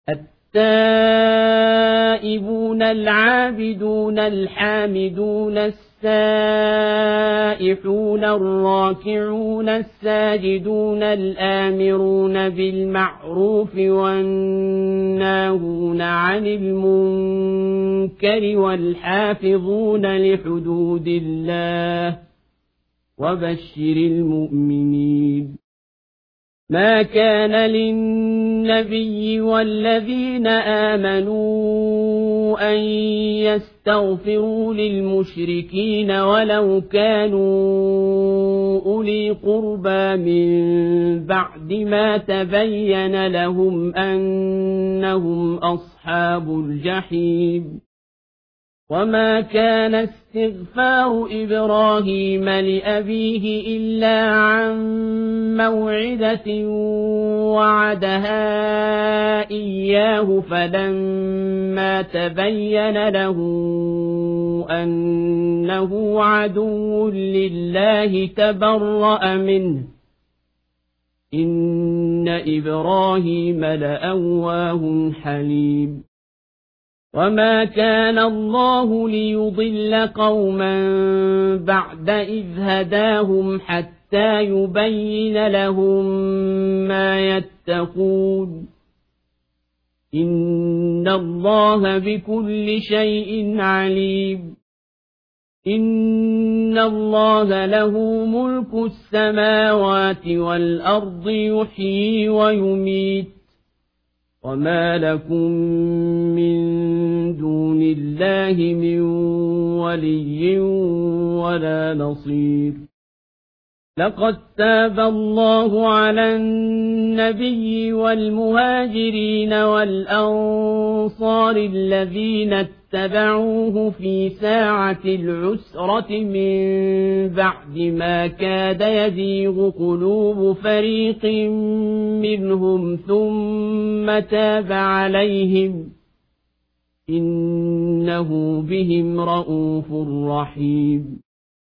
التائبون العابدون الحامدون السائحون الراكعون الساجدون الآمرون بالمعروف والناهون عن المنكر والحافظون لحدود الله وبشر المؤمنين. ما كان للنبي والذين آمنوا أن يستغفروا للمشركين ولو كانوا أولي قربى من بعد ما تبين لهم أنهم أصحاب الجحيم. وما كان استغفار إبراهيم لأبيه إلا عن موعدة وعدها إياه فلما تبين له أنه عدو لله تبرأ منه إن إبراهيم لأواه حليم. وما كان الله ليضل قوما بعد إذ هداهم حتى يبين لهم ما يتقون إن الله بكل شيء عليم. إن الله له ملك السماوات والأرض يحيي ويميت وما لكم من دون الله من ولي ولا نصير. لقد تاب الله على النبي والمهاجرين والأنصار الذين اتبعوه في ساعة العسرة من بعد ما كاد يزيغ قلوب فريق منهم ثم تاب عليهم إنه بهم رءوف رحيم.